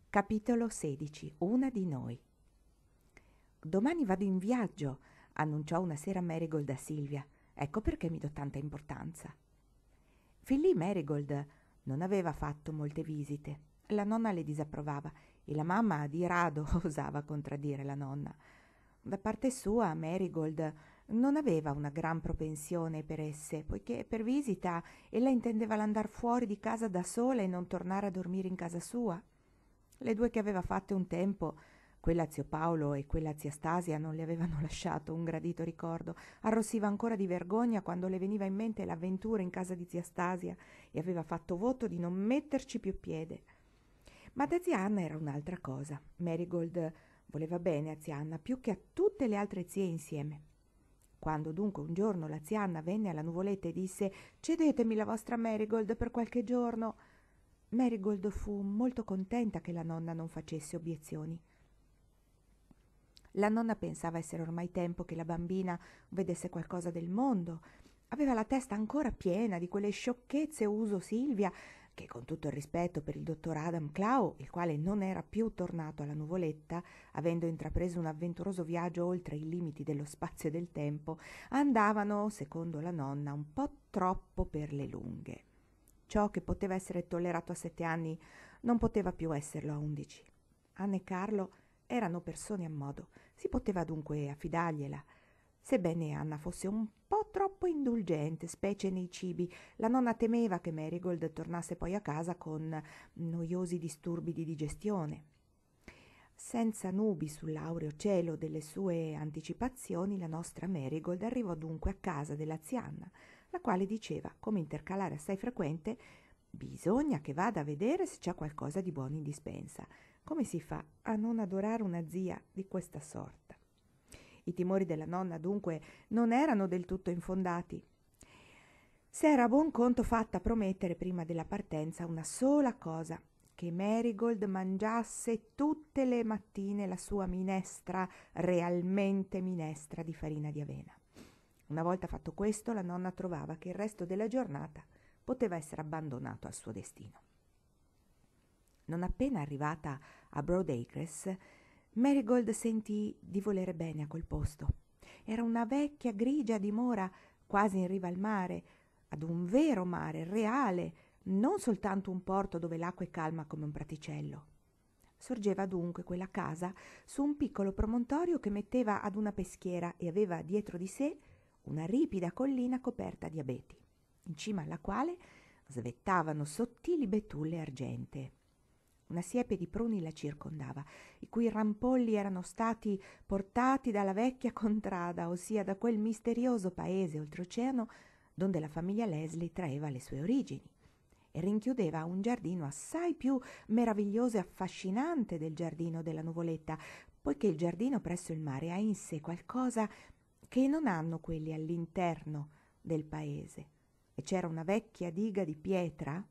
Capitolo 16. Una di noi. «Domani vado in viaggio», annunciò una sera Marigold a Silvia. «Ecco perché mi do tanta importanza». Fin lì Marigold non aveva fatto molte visite. La nonna le disapprovava e la mamma di rado osava contraddire la nonna. Da parte sua Marigold non aveva una gran propensione per esse, poiché per visita ella intendeva l'andar fuori di casa da sola e non tornare a dormire in casa sua. Le due che aveva fatte un tempo, quella zio Paolo e quella zia Stasia, non le avevano lasciato un gradito ricordo. Arrossiva ancora di vergogna quando le veniva in mente l'avventura in casa di zia Stasia e aveva fatto voto di non metterci più piede. Ma da zia Anna era un'altra cosa. Marigold voleva bene a zia Anna più che a tutte le altre zie insieme. Quando dunque un giorno la zia Anna venne alla nuvoletta e disse «Cedetemi la vostra Marigold per qualche giorno», Marigold fu molto contenta che la nonna non facesse obiezioni. La nonna pensava essere ormai tempo che la bambina vedesse qualcosa del mondo. Aveva la testa ancora piena di quelle sciocchezze uso Silvia, che con tutto il rispetto per il dottor Adam Clow, il quale non era più tornato alla nuvoletta, avendo intrapreso un avventuroso viaggio oltre i limiti dello spazio e del tempo, andavano, secondo la nonna, un po' troppo per le lunghe. Ciò che poteva essere tollerato a 7 anni non poteva più esserlo a 11. Anna e Carlo erano persone a modo, si poteva dunque affidargliela. Sebbene Anna fosse un po' troppo indulgente, specie nei cibi, la nonna temeva che Marigold tornasse poi a casa con noiosi disturbi di digestione. Senza nubi sull'aureo cielo delle sue anticipazioni, la nostra Marigold arrivò dunque a casa della zia Anna, la quale diceva, come intercalare assai frequente: «Bisogna che vada a vedere se c'è qualcosa di buono in dispensa. Come si fa a non adorare una zia di questa sorta?» I timori della nonna dunque non erano del tutto infondati. S'era a buon conto fatta promettere prima della partenza una sola cosa: che Marigold mangiasse tutte le mattine la sua minestra, realmente minestra di farina di avena. Una volta fatto questo, la nonna trovava che il resto della giornata poteva essere abbandonato al suo destino. Non appena arrivata a Broadacres, Marigold sentì di volere bene a quel posto. Era una vecchia grigia dimora quasi in riva al mare, ad un vero mare reale, non soltanto un porto dove l'acqua è calma come un praticello. Sorgeva dunque quella casa su un piccolo promontorio che metteva ad una peschiera e aveva dietro di sé una ripida collina coperta di abeti, in cima alla quale svettavano sottili betulle argentee. Una siepe di pruni la circondava, i cui rampolli erano stati portati dalla vecchia contrada, ossia da quel misterioso paese oltreoceano donde la famiglia Leslie traeva le sue origini, e rinchiudeva un giardino assai più meraviglioso e affascinante del giardino della nuvoletta, poiché il giardino presso il mare ha in sé qualcosa che non hanno quelli all'interno del paese, e c'era una vecchia diga di pietra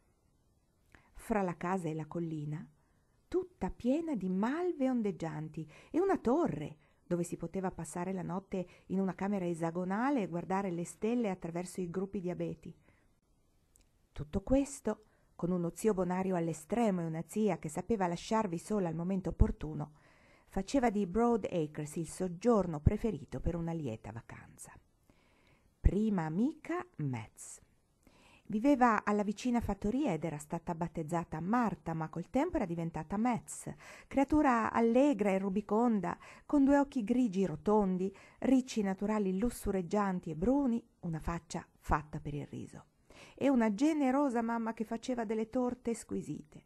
fra la casa e la collina, tutta piena di malve ondeggianti, e una torre dove si poteva passare la notte in una camera esagonale e guardare le stelle attraverso i gruppi di abeti. Tutto questo, con uno zio bonario all'estremo e una zia che sapeva lasciarvi sola al momento opportuno, faceva di Broadacres il soggiorno preferito per una lieta vacanza. Prima amica Metz. Viveva alla vicina fattoria ed era stata battezzata Marta, ma col tempo era diventata Metz, creatura allegra e rubiconda, con 2 occhi grigi rotondi, ricci naturali lussureggianti e bruni, una faccia fatta per il riso, e una generosa mamma che faceva delle torte squisite.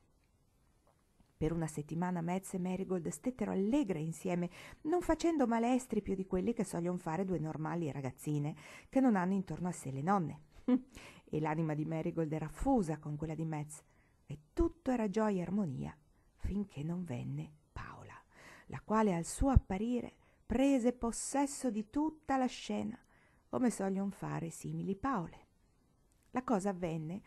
Per una settimana Metz e Marigold stettero allegre insieme, non facendo malestri più di quelli che sogliono fare 2 normali ragazzine che non hanno intorno a sé le nonne. E l'anima di Marigold era fusa con quella di Metz, e tutto era gioia e armonia, finché non venne Paola, la quale al suo apparire prese possesso di tutta la scena, come sogliono fare simili Paole. La cosa avvenne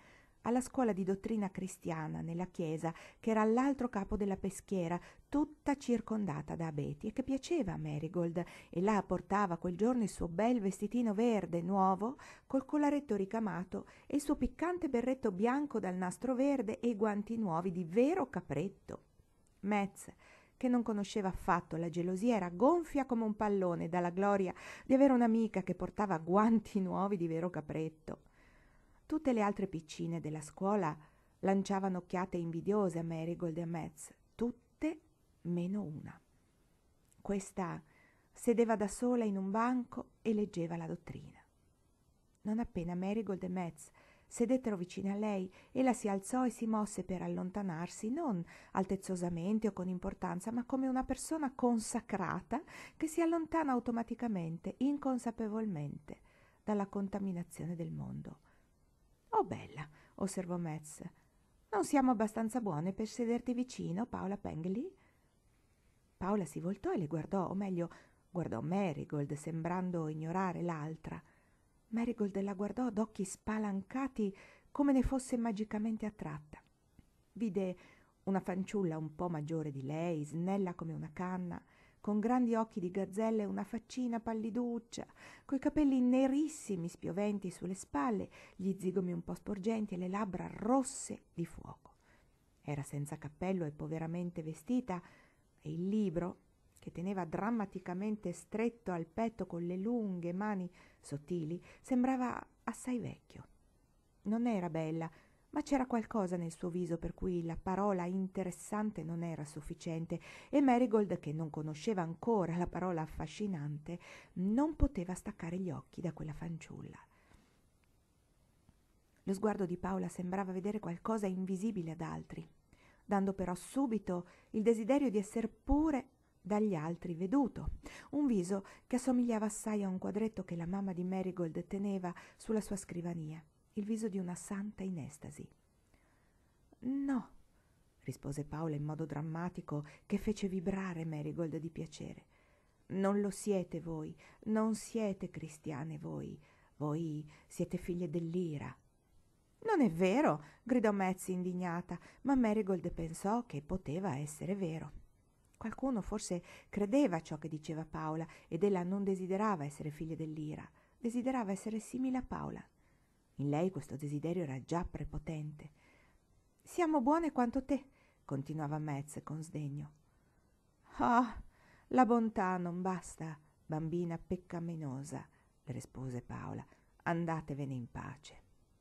alla scuola di dottrina cristiana nella chiesa, che era all'altro capo della peschiera, tutta circondata da abeti, e che piaceva a Marigold, e là portava quel giorno il suo bel vestitino verde nuovo col collaretto ricamato e il suo piccante berretto bianco dal nastro verde e i guanti nuovi di vero capretto. Metz, che non conosceva affatto la gelosia, era gonfia come un pallone dalla gloria di avere un'amica che portava guanti nuovi di vero capretto. Tutte le altre piccine della scuola lanciavano occhiate invidiose a Marigold e a Metz, tutte meno una. Questa sedeva da sola in un banco e leggeva la dottrina. Non appena Marigold e Metz sedettero vicine a lei, ella si alzò e si mosse per allontanarsi, non altezzosamente o con importanza, ma come una persona consacrata che si allontana automaticamente, inconsapevolmente, dalla contaminazione del mondo. «Oh, bella», osservò Metz, «non siamo abbastanza buone per sederti vicino, Paola Pengilly?» Paola si voltò e le guardò, o meglio, guardò Marigold, sembrando ignorare l'altra. Marigold la guardò d'occhi spalancati come ne fosse magicamente attratta. Vide una fanciulla un po' maggiore di lei, snella come una canna, con grandi occhi di gazzella e una faccina palliduccia, coi capelli nerissimi spioventi sulle spalle, gli zigomi un po' sporgenti e le labbra rosse di fuoco. Era senza cappello e poveramente vestita, e il libro, che teneva drammaticamente stretto al petto con le lunghe mani sottili, sembrava assai vecchio. Non era bella, ma c'era qualcosa nel suo viso per cui la parola interessante non era sufficiente, e Marigold, che non conosceva ancora la parola affascinante, non poteva staccare gli occhi da quella fanciulla. Lo sguardo di Paola sembrava vedere qualcosa invisibile ad altri, dando però subito il desiderio di esser pure dagli altri veduto, un viso che assomigliava assai a un quadretto che la mamma di Marigold teneva sulla sua scrivania, il viso di una santa in estasi. «No», rispose Paola in modo drammatico che fece vibrare Marigold di piacere. «Non lo siete voi, non siete cristiane voi siete figlie dell'ira». «Non è vero», gridò Metz indignata, ma Marigold pensò che poteva essere vero. Qualcuno forse credeva a ciò che diceva Paola, ed ella non desiderava essere figlia dell'ira, desiderava essere simile a Paola. In lei questo desiderio era già prepotente. «Siamo buone quanto te», continuava Metz con sdegno. «Ah, la bontà non basta, bambina peccaminosa», le rispose Paola. «Andatevene in pace».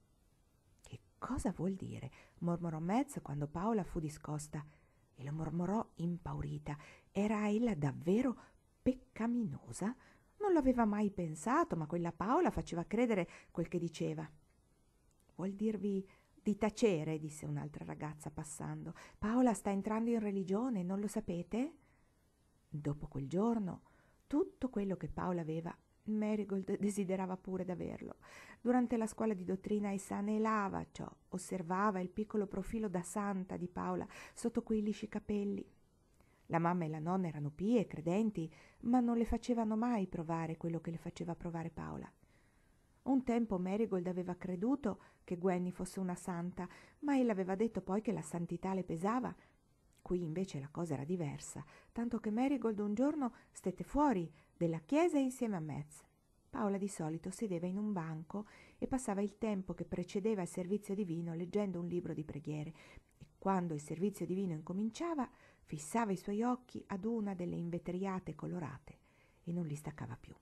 «Che cosa vuol dire?» mormorò Metz quando Paola fu discosta, e lo mormorò impaurita. Era ella davvero peccaminosa? Non lo aveva mai pensato, ma quella Paola faceva credere quel che diceva. «Vuol dirvi di tacere», disse un'altra ragazza passando. «Paola sta entrando in religione, non lo sapete?» Dopo quel giorno, tutto quello che Paola aveva, Marigold desiderava pure d'averlo. Durante la scuola di dottrina essa anelava ciò, osservava il piccolo profilo da santa di Paola sotto quei lisci capelli. La mamma e la nonna erano pie e credenti, ma non le facevano mai provare quello che le faceva provare Paola. Un tempo Marigold aveva creduto che Gwenny fosse una santa, ma ella aveva detto poi che la santità le pesava. Qui invece la cosa era diversa, tanto che Marigold un giorno stette fuori della chiesa insieme a Metz. Paola di solito sedeva in un banco e passava il tempo che precedeva il servizio divino leggendo un libro di preghiere, e quando il servizio divino incominciava fissava i suoi occhi ad una delle invetriate colorate e non li staccava più.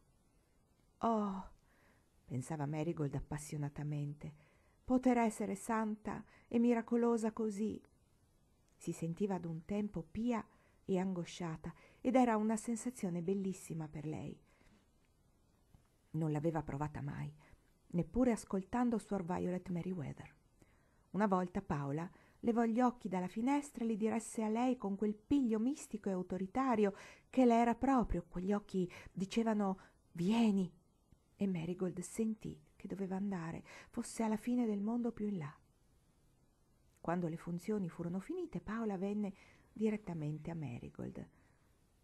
«Oh», pensava Marigold appassionatamente, «poter essere santa e miracolosa così». Si sentiva ad un tempo pia e angosciata, ed era una sensazione bellissima per lei. Non l'aveva provata mai, neppure ascoltando Suor Violet Merriweather. Una volta Paola levò gli occhi dalla finestra e li diresse a lei con quel piglio mistico e autoritario che le era proprio. Quegli occhi dicevano «Vieni», e Marigold sentì che doveva andare, fosse alla fine del mondo più in là. Quando le funzioni furono finite, Paola venne direttamente a Marigold.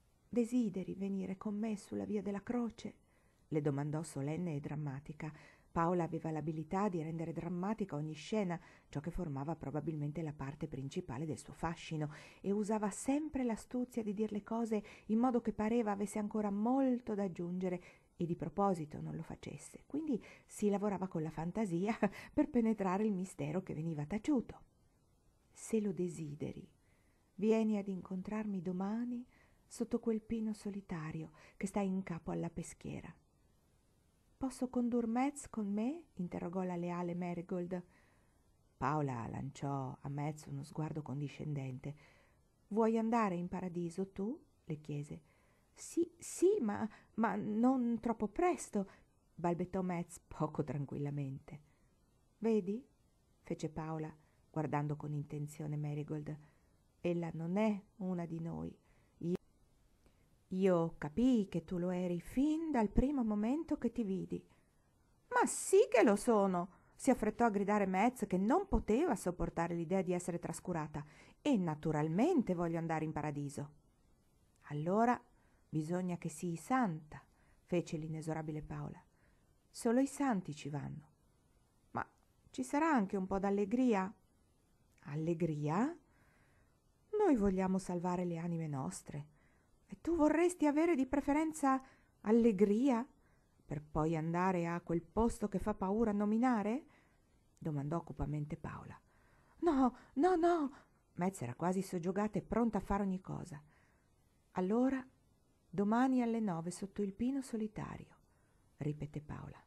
«Desideri venire con me sulla via della croce?» le domandò solenne e drammatica. Paola aveva l'abilità di rendere drammatica ogni scena, ciò che formava probabilmente la parte principale del suo fascino, e usava sempre l'astuzia di dir le cose in modo che pareva avesse ancora molto da aggiungere e di proposito non lo facesse. Quindi si lavorava con la fantasia per penetrare il mistero che veniva taciuto. Se lo desideri, vieni ad incontrarmi domani sotto quel pino solitario che sta in capo alla peschiera. «Posso condur Metz con me?» interrogò la leale Marigold. Paola lanciò a Metz uno sguardo condiscendente. «Vuoi andare in paradiso tu?» le chiese. Sì, ma non troppo presto», balbettò Metz poco tranquillamente. «Vedi?» fece Paola, guardando con intenzione Marigold. «Ella non è una di noi. Io capii che tu lo eri fin dal primo momento che ti vidi». «Ma sì che lo sono!» si affrettò a gridare Metz, che non poteva sopportare l'idea di essere trascurata. «E naturalmente voglio andare in paradiso». «Allora bisogna che sii santa», fece l'inesorabile Paola. «Solo i santi ci vanno». «Ma ci sarà anche un po' d'allegria?» «Allegria? Noi vogliamo salvare le anime nostre. E tu vorresti avere di preferenza allegria per poi andare a quel posto che fa paura a nominare?» domandò cupamente Paola. «No, no, no!» Metz era quasi soggiogata e pronta a fare ogni cosa. «Allora, domani alle 9 sotto il pino solitario», ripeté Paola.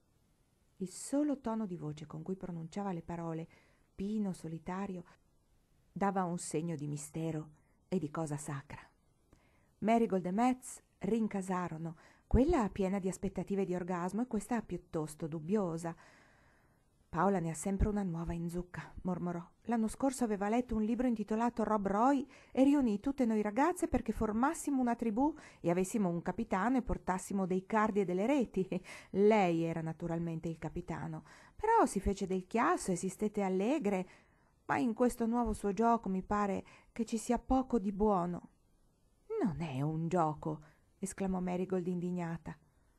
Il solo tono di voce con cui pronunciava le parole «pino solitario» dava un segno di mistero e di cosa sacra. Marigold e Metz rincasarono, quella piena di aspettative di orgasmo e questa piuttosto dubbiosa. «Paola ne ha sempre una nuova in zucca», mormorò. «L'anno scorso aveva letto un libro intitolato Rob Roy e riunì tutte noi ragazze perché formassimo una tribù e avessimo un capitano e portassimo dei cardi e delle reti. Lei era naturalmente il capitano, però si fece del chiasso e si stette allegre, ma in questo nuovo suo gioco mi pare che ci sia poco di buono». «Non è un gioco», esclamò Marigold indignata.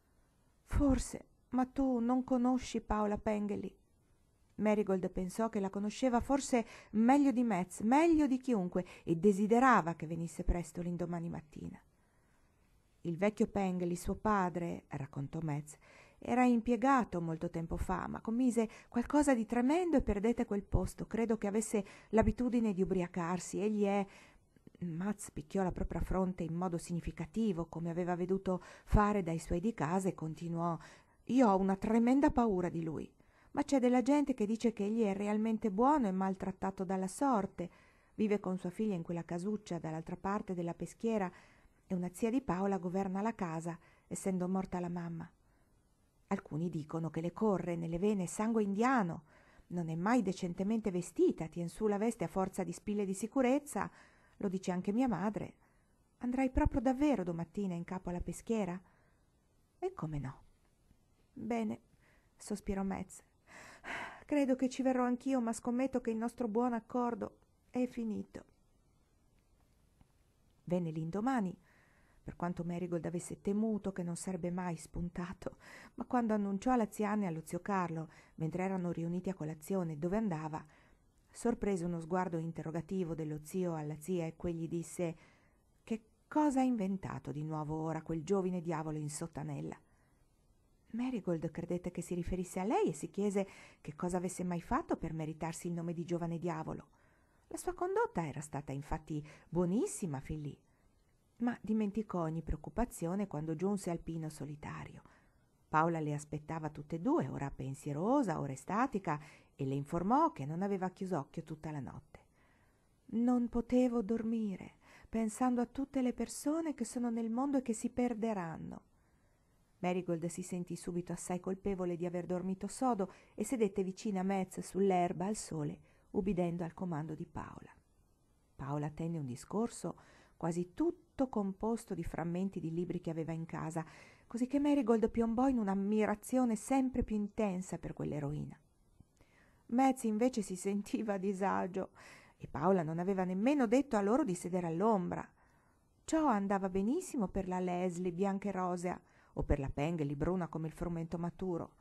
«Forse, ma tu non conosci Paola Pengelly». Marigold pensò che la conosceva forse meglio di Metz, meglio di chiunque, e desiderava che venisse presto l'indomani mattina. «Il vecchio Pengelly, suo padre», raccontò Metz, «era impiegato molto tempo fa, ma commise qualcosa di tremendo e perdette quel posto. Credo che avesse l'abitudine di ubriacarsi. Egli è...» Metz picchiò la propria fronte in modo significativo, come aveva veduto fare dai suoi di casa, e continuò: «Io ho una tremenda paura di lui. Ma c'è della gente che dice che egli è realmente buono e maltrattato dalla sorte. Vive con sua figlia in quella casuccia dall'altra parte della peschiera e una zia di Paola governa la casa, essendo morta la mamma. Alcuni dicono che le corre nelle vene sangue indiano. Non è mai decentemente vestita, tien su la veste a forza di spille di sicurezza. Lo dice anche mia madre. Andrai proprio davvero domattina in capo alla peschiera?» «E come no?» «Bene», sospirò Metz. «Credo che ci verrò anch'io, ma scommetto che il nostro buon accordo è finito». Venne l'indomani, per quanto Marigold avesse temuto che non sarebbe mai spuntato, ma quando annunciò alla zia Anne e allo zio Carlo, mentre erano riuniti a colazione, dove andava, sorprese uno sguardo interrogativo dello zio alla zia e quegli disse: «Che cosa ha inventato di nuovo ora quel giovine diavolo in sottanella?» Marigold credette che si riferisse a lei e si chiese che cosa avesse mai fatto per meritarsi il nome di giovane diavolo. La sua condotta era stata infatti buonissima fin lì, ma dimenticò ogni preoccupazione quando giunse al pino solitario. Paola le aspettava tutte e due, ora pensierosa, ora estatica, e le informò che non aveva chiuso occhio tutta la notte. «Non potevo dormire, pensando a tutte le persone che sono nel mondo e che si perderanno». Marigold si sentì subito assai colpevole di aver dormito sodo e sedette vicina a Metz sull'erba al sole, ubbidendo al comando di Paola. Paola tenne un discorso quasi tutto composto di frammenti di libri che aveva in casa, così che Marigold piombò in un'ammirazione sempre più intensa per quell'eroina. Metz invece si sentiva a disagio e Paola non aveva nemmeno detto a loro di sedere all'ombra. Ciò andava benissimo per la Leslie bianca e rosea o per la Pengelly bruna come il frumento maturo,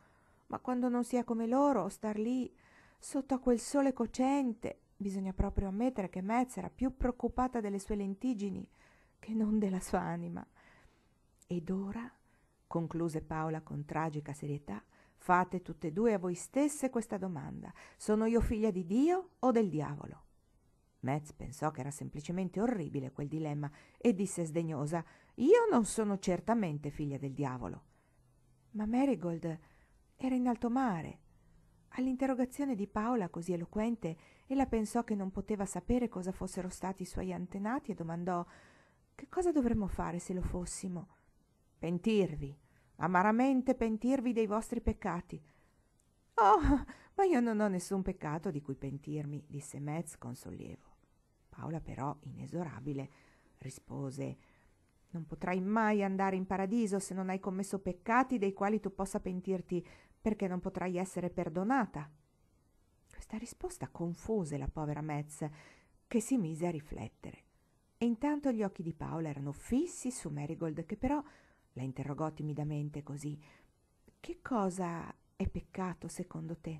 ma quando non si è come loro, star lì sotto a quel sole cocente, bisogna proprio ammettere che Metz era più preoccupata delle sue lentiggini che non della sua anima. Ed ora, concluse Paola con tragica serietà, fate tutte e due a voi stesse questa domanda: sono io figlia di Dio o del diavolo? Metz pensò che era semplicemente orribile quel dilemma e disse sdegnosa: io non sono certamente figlia del diavolo. Ma Marigold era in alto mare. All'interrogazione di Paola così eloquente, ella pensò che non poteva sapere cosa fossero stati i suoi antenati e domandò: che cosa dovremmo fare se lo fossimo? Pentirvi, amaramente pentirvi dei vostri peccati. Oh, ma io non ho nessun peccato di cui pentirmi, disse Metz con sollievo. Paola però, inesorabile, rispose: non potrai mai andare in paradiso se non hai commesso peccati dei quali tu possa pentirti, perché non potrai essere perdonata. Questa risposta confuse la povera Metz, che si mise a riflettere. E intanto gli occhi di Paola erano fissi su Marigold, che però la interrogò timidamente così: che cosa è peccato secondo te?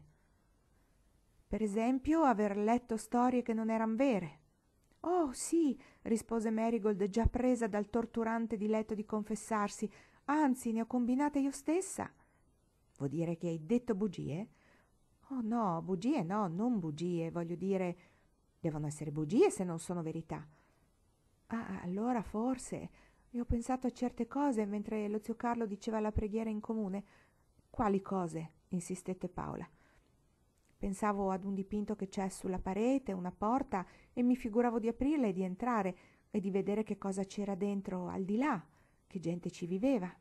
Per esempio, aver letto storie che non eran vere. Oh, sì, rispose Marigold, già presa dal torturante diletto di confessarsi. Anzi, ne ho combinate io stessa. Vuol dire che hai detto bugie? Oh no, bugie no, non bugie, voglio dire, devono essere bugie se non sono verità. Ah, allora forse. E ho pensato a certe cose mentre lo zio Carlo diceva la preghiera in comune. Quali cose? Insistette Paola. Pensavo ad un dipinto che c'è sulla parete, una porta, e mi figuravo di aprirla e di entrare e di vedere che cosa c'era dentro al di là, che gente ci viveva.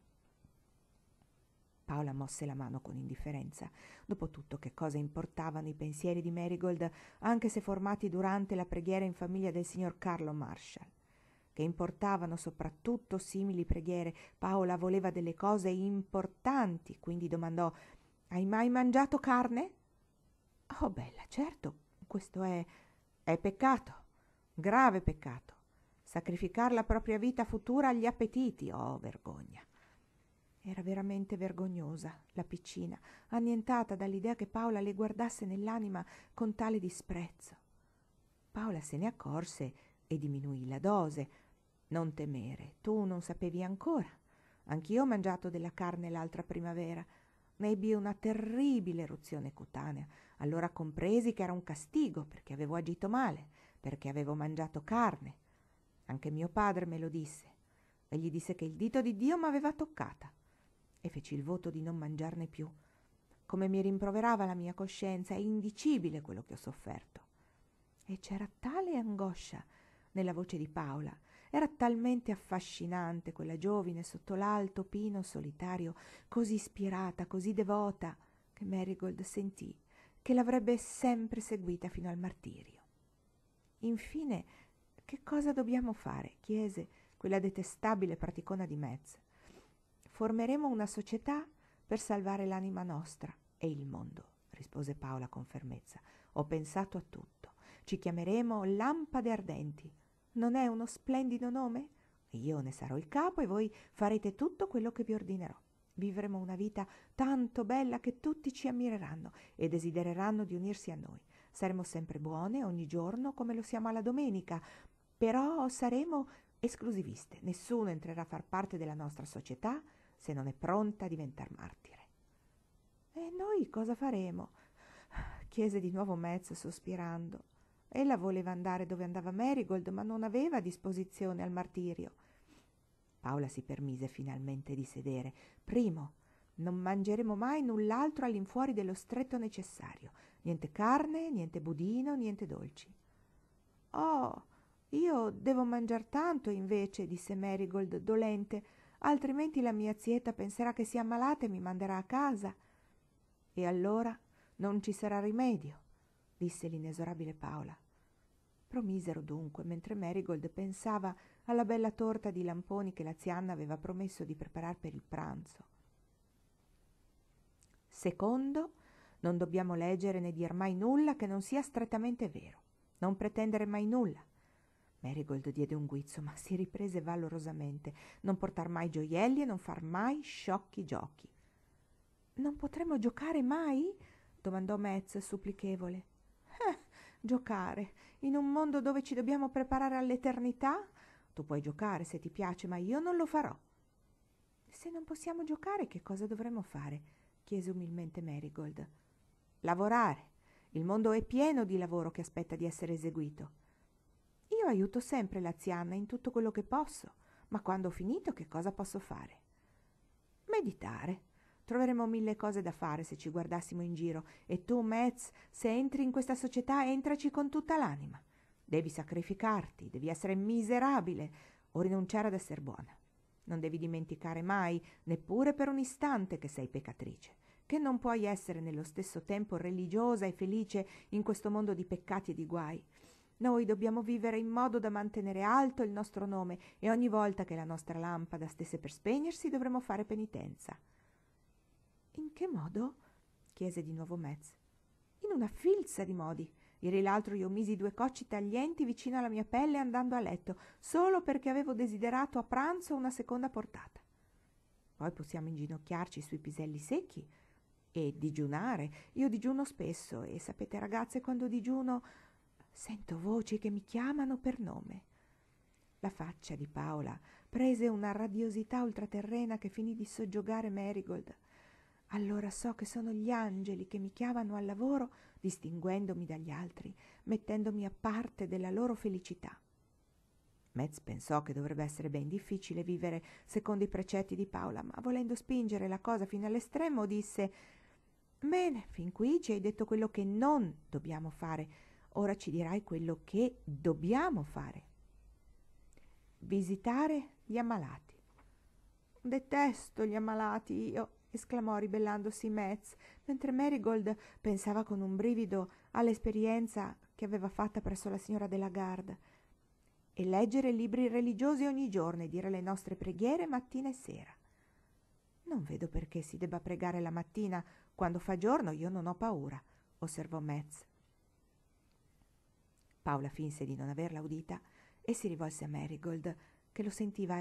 Paola mosse la mano con indifferenza. Dopotutto, che cosa importavano i pensieri di Marigold, anche se formati durante la preghiera in famiglia del signor Carlo Marshall? Che importavano soprattutto simili preghiere? Paola voleva delle cose importanti, quindi domandò: hai mai mangiato carne? Oh, bella, certo, questo è peccato, grave peccato. Sacrificare la propria vita futura agli appetiti, oh, vergogna. Era veramente vergognosa, la piccina, annientata dall'idea che Paola le guardasse nell'anima con tale disprezzo. Paola se ne accorse e diminuì la dose. Non temere, tu non sapevi ancora. Anch'io ho mangiato della carne l'altra primavera. Ne ebbi una terribile eruzione cutanea. Allora compresi che era un castigo perché avevo agito male, perché avevo mangiato carne. Anche mio padre me lo disse. E gli disse che il dito di Dio m'aveva toccata. E feci il voto di non mangiarne più. Come mi rimproverava la mia coscienza, è indicibile quello che ho sofferto. E c'era tale angoscia nella voce di Paola, era talmente affascinante quella giovine sotto l'alto pino solitario, così ispirata, così devota, che Marigold sentì che l'avrebbe sempre seguita fino al martirio. Infine, che cosa dobbiamo fare? Chiese quella detestabile praticona di Metz. Formeremo una società per salvare l'anima nostra e il mondo, rispose Paola con fermezza. Ho pensato a tutto. Ci chiameremo Lampade Ardenti. Non è uno splendido nome? Io ne sarò il capo e voi farete tutto quello che vi ordinerò. Vivremo una vita tanto bella che tutti ci ammireranno e desidereranno di unirsi a noi. Saremo sempre buone ogni giorno come lo siamo alla domenica, però saremo esclusiviste. Nessuno entrerà a far parte della nostra società se non è pronta a diventar martire. E noi cosa faremo? Chiese di nuovo Metz sospirando. Ella voleva andare dove andava Marigold, ma non aveva disposizione al martirio. Paola si permise finalmente di sedere. Primo, non mangeremo mai null'altro all'infuori dello stretto necessario. Niente carne, niente budino, niente dolci. Oh, io devo mangiar tanto invece, disse Marigold dolente, altrimenti la mia zietta penserà che sia ammalata e mi manderà a casa. E allora non ci sarà rimedio, disse l'inesorabile Paola. Promisero dunque, mentre Marigold pensava alla bella torta di lamponi che la zia Anna aveva promesso di preparar per il pranzo. Secondo, non dobbiamo leggere né dir mai nulla che non sia strettamente vero. Non pretendere mai nulla. Marigold diede un guizzo, ma si riprese valorosamente. Non portar mai gioielli e non far mai sciocchi giochi. Non potremo giocare mai? Domandò Mads supplichevole. Giocare? In un mondo dove ci dobbiamo preparare all'eternità? Tu puoi giocare se ti piace, ma io non lo farò. Se non possiamo giocare, che cosa dovremmo fare? Chiese umilmente Marigold. Lavorare. Il mondo è pieno di lavoro che aspetta di essere eseguito. Io aiuto sempre la zia Anna in tutto quello che posso, ma quando ho finito che cosa posso fare? Meditare. Troveremo 1000 cose da fare se ci guardassimo in giro, e tu, Mads, se entri in questa società, entraci con tutta l'anima. Devi sacrificarti, devi essere miserabile o rinunciare ad essere buona. Non devi dimenticare mai, neppure per un istante, che sei peccatrice, che non puoi essere nello stesso tempo religiosa e felice in questo mondo di peccati e di guai. Noi dobbiamo vivere in modo da mantenere alto il nostro nome, e ogni volta che la nostra lampada stesse per spegnersi dovremo fare penitenza. In che modo? Chiese di nuovo Mads. In una filza di modi. Ieri l'altro io misi 2 cocci taglienti vicino alla mia pelle andando a letto, solo perché avevo desiderato a pranzo una seconda portata. Poi possiamo inginocchiarci sui piselli secchi e digiunare. Io digiuno spesso, e sapete, ragazze, quando digiuno sento voci che mi chiamano per nome. La faccia di Paola prese una radiosità ultraterrena che finì di soggiogare Marigold. Allora so che sono gli angeli che mi chiamano al lavoro, distinguendomi dagli altri, mettendomi a parte della loro felicità. Mads pensò che dovrebbe essere ben difficile vivere secondo i precetti di Paola, ma volendo spingere la cosa fino all'estremo disse: «Bene, fin qui ci hai detto quello che non dobbiamo fare, ora ci dirai quello che dobbiamo fare. Visitare gli ammalati». «Detesto gli ammalati io», esclamò ribellandosi Mads, mentre Marigold pensava con un brivido all'esperienza che aveva fatta presso la signora della Garde. «E leggere libri religiosi ogni giorno e dire le nostre preghiere mattina e sera». «Non vedo perché si debba pregare la mattina. Quando fa giorno io non ho paura», osservò Mads. Paola finse di non averla udita e si rivolse a Marigold, che lo sentiva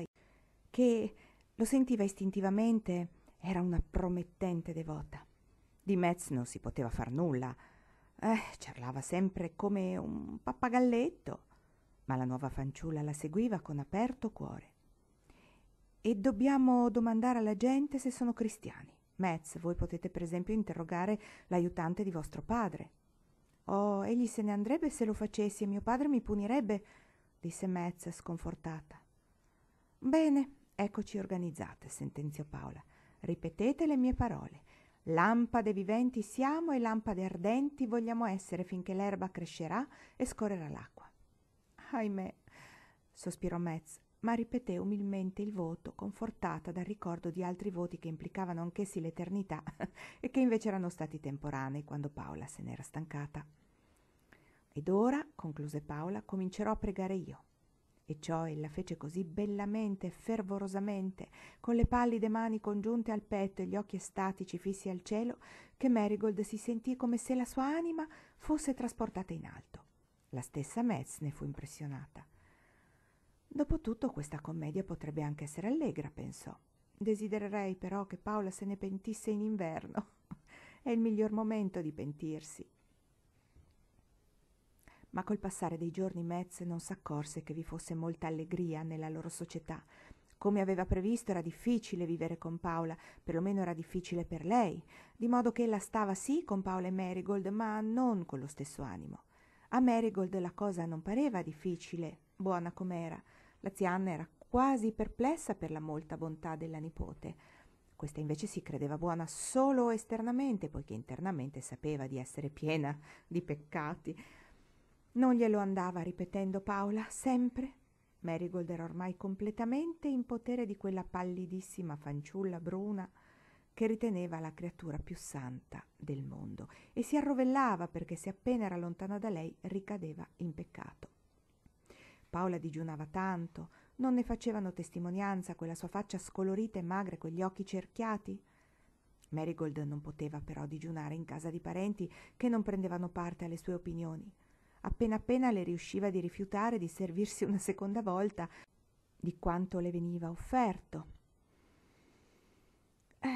istintivamente. Era una promettente devota. Di Mads non si poteva far nulla. Ciarlava sempre come un pappagalletto, ma la nuova fanciulla la seguiva con aperto cuore. «E dobbiamo domandare alla gente se sono cristiani. Mads, voi potete per esempio interrogare l'aiutante di vostro padre». «Oh, egli se ne andrebbe se lo facessi e mio padre mi punirebbe», disse Mads sconfortata. «Bene, eccoci organizzate», sentenziò Paola. «Ripetete le mie parole. Lampade viventi siamo e lampade ardenti vogliamo essere finché l'erba crescerà e scorrerà l'acqua». «Ahimè», sospirò Mads, ma ripeté umilmente il voto, confortata dal ricordo di altri voti che implicavano anch'essi l'eternità e che invece erano stati temporanei quando Paola se n'era stancata. «Ed ora», concluse Paola, «comincerò a pregare io». E ciò ella fece così bellamente e fervorosamente, con le pallide mani congiunte al petto e gli occhi estatici fissi al cielo, che Marigold si sentì come se la sua anima fosse trasportata in alto. La stessa Mads ne fu impressionata. Dopotutto questa commedia potrebbe anche essere allegra, pensò. Desidererei però che Paola se ne pentisse in inverno. È il miglior momento di pentirsi. Ma col passare dei giorni Mads non s'accorse che vi fosse molta allegria nella loro società. Come aveva previsto era difficile vivere con Paola, perlomeno era difficile per lei, di modo che ella stava sì con Paola e Marigold, ma non con lo stesso animo. A Marigold la cosa non pareva difficile, buona com'era. La zia Anna era quasi perplessa per la molta bontà della nipote. Questa invece si credeva buona solo esternamente, poiché internamente sapeva di essere piena di peccati. Non glielo andava ripetendo Paola sempre. Marigold era ormai completamente in potere di quella pallidissima fanciulla bruna che riteneva la creatura più santa del mondo e si arrovellava perché se appena era lontana da lei ricadeva in peccato. Paola digiunava tanto, non ne facevano testimonianza quella sua faccia scolorita e magra e quegli occhi cerchiati? Marigold non poteva però digiunare in casa di parenti che non prendevano parte alle sue opinioni. Appena appena le riusciva di rifiutare di servirsi una seconda volta di quanto le veniva offerto.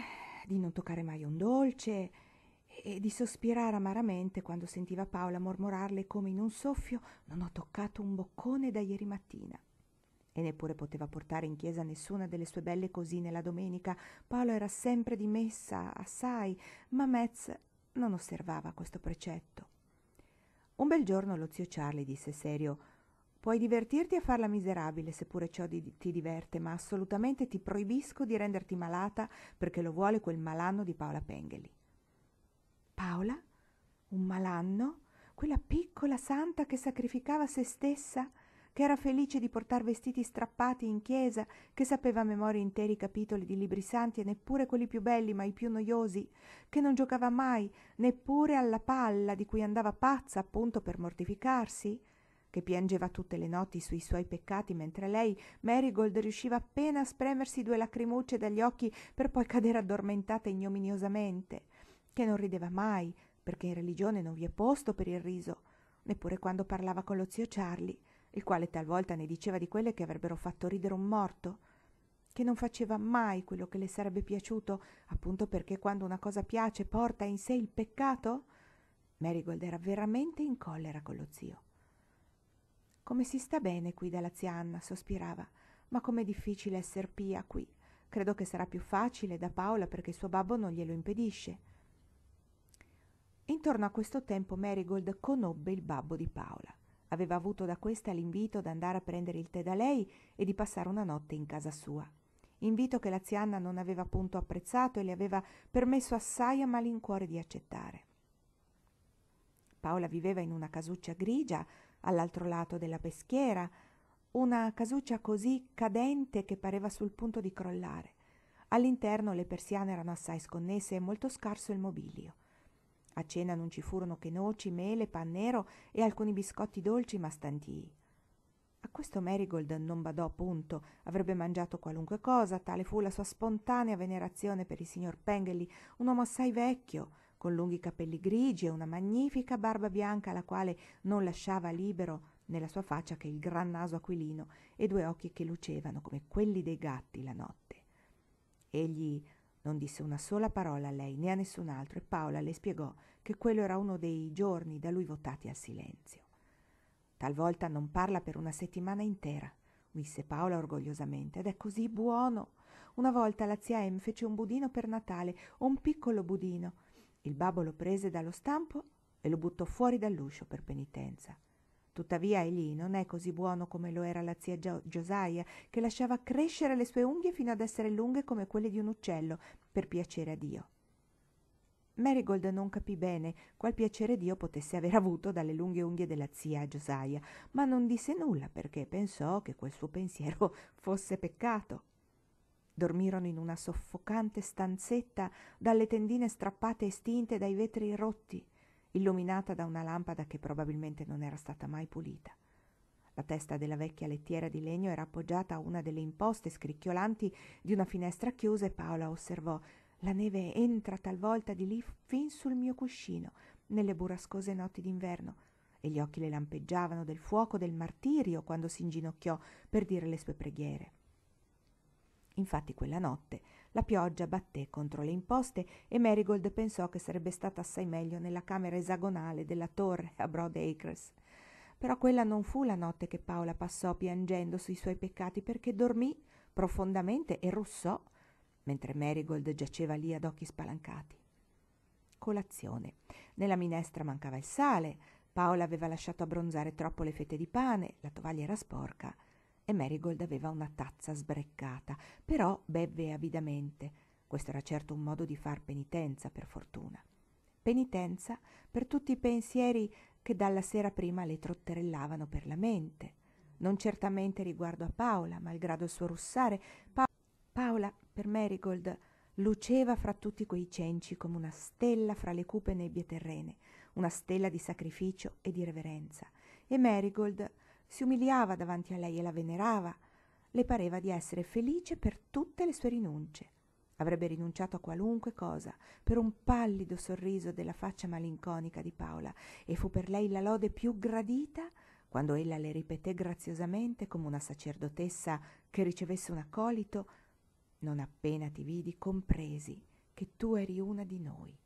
di non toccare mai un dolce e di sospirare amaramente quando sentiva Paola mormorarle come in un soffio: «Non ho toccato un boccone da ieri mattina». E neppure poteva portare in chiesa nessuna delle sue belle cosine la domenica. Paola era sempre dimessa assai, ma Metz non osservava questo precetto. Un bel giorno lo zio Charlie disse serio: «Puoi divertirti a farla miserabile, seppure ciò ti diverte, ma assolutamente ti proibisco di renderti malata perché lo vuole quel malanno di Paola Pengelly». Paola? Un malanno? Quella piccola santa che sacrificava se stessa, che era felice di portar vestiti strappati in chiesa, che sapeva a memoria interi capitoli di libri santi e neppure quelli più belli ma i più noiosi, che non giocava mai neppure alla palla di cui andava pazza appunto per mortificarsi, che piangeva tutte le notti sui suoi peccati mentre lei, Marigold, riusciva appena a spremersi 2 lacrimucce dagli occhi per poi cadere addormentata ignominiosamente, che non rideva mai perché in religione non vi è posto per il riso, neppure quando parlava con lo zio Charlie, il quale talvolta ne diceva di quelle che avrebbero fatto ridere un morto, che non faceva mai quello che le sarebbe piaciuto, appunto perché quando una cosa piace porta in sé il peccato. Marigold era veramente in collera con lo zio. «Come si sta bene qui dalla zia Anna», sospirava, «ma com'è difficile esser pia qui. Credo che sarà più facile da Paola perché suo babbo non glielo impedisce». Intorno a questo tempo Marigold conobbe il babbo di Paola. Aveva avuto da questa l'invito d'andare a prendere il tè da lei e di passare una notte in casa sua. Invito che la zia Anna non aveva appunto apprezzato e le aveva permesso assai a malincuore di accettare. Paola viveva in una casuccia grigia all'altro lato della peschiera, una casuccia così cadente che pareva sul punto di crollare. All'interno le persiane erano assai sconnesse e molto scarso il mobilio. A cena non ci furono che noci, mele, pan nero e alcuni biscotti dolci ma stantii. A questo Marigold non badò punto, avrebbe mangiato qualunque cosa, tale fu la sua spontanea venerazione per il signor Pengelly, un uomo assai vecchio, con lunghi capelli grigi e una magnifica barba bianca la quale non lasciava libero nella sua faccia che il gran naso aquilino e 2 occhi che lucevano come quelli dei gatti la notte. Egli non disse una sola parola a lei né a nessun altro e Paola le spiegò che quello era uno dei giorni da lui votati al silenzio. «Talvolta non parla per una settimana intera», disse Paola orgogliosamente, «ed è così buono. Una volta la zia Em fece un budino per Natale, un piccolo budino. Il babbo lo prese dallo stampo e lo buttò fuori dall'uscio per penitenza. Tuttavia egli non è così buono come lo era la zia Josiah, che lasciava crescere le sue unghie fino ad essere lunghe come quelle di un uccello, per piacere a Dio». Marigold non capì bene qual piacere Dio potesse aver avuto dalle lunghe unghie della zia Josiah, ma non disse nulla perché pensò che quel suo pensiero fosse peccato. Dormirono in una soffocante stanzetta dalle tendine strappate e stinte, dai vetri rotti, illuminata da una lampada che probabilmente non era stata mai pulita. La testa della vecchia lettiera di legno era appoggiata a una delle imposte scricchiolanti di una finestra chiusa e Paola osservò: «La neve entra talvolta di lì fin sul mio cuscino, nelle burrascose notti d'inverno», e gli occhi le lampeggiavano del fuoco del martirio quando si inginocchiò per dire le sue preghiere. Infatti quella notte la pioggia batté contro le imposte e Marigold pensò che sarebbe stata assai meglio nella camera esagonale della torre a Broad Acres. Però quella non fu la notte che Paola passò piangendo sui suoi peccati, perché dormì profondamente e russò mentre Marigold giaceva lì ad occhi spalancati. Colazione. Nella minestra mancava il sale, Paola aveva lasciato abbronzare troppo le fette di pane, la tovaglia era sporca e Marigold aveva una tazza sbreccata, però bevve avidamente. Questo era certo un modo di far penitenza, per fortuna. Penitenza per tutti i pensieri che dalla sera prima le trotterellavano per la mente. Non certamente riguardo a Paola, malgrado il suo russare. Paola, per Marigold, luceva fra tutti quei cenci come una stella fra le cupe nebbie terrene, una stella di sacrificio e di reverenza. E Marigold si umiliava davanti a lei e la venerava. Le pareva di essere felice per tutte le sue rinunce. Avrebbe rinunciato a qualunque cosa per un pallido sorriso della faccia malinconica di Paola, e fu per lei la lode più gradita quando ella le ripeté graziosamente, come una sacerdotessa che ricevesse un accolito: «Non appena ti vidi compresi che tu eri una di noi.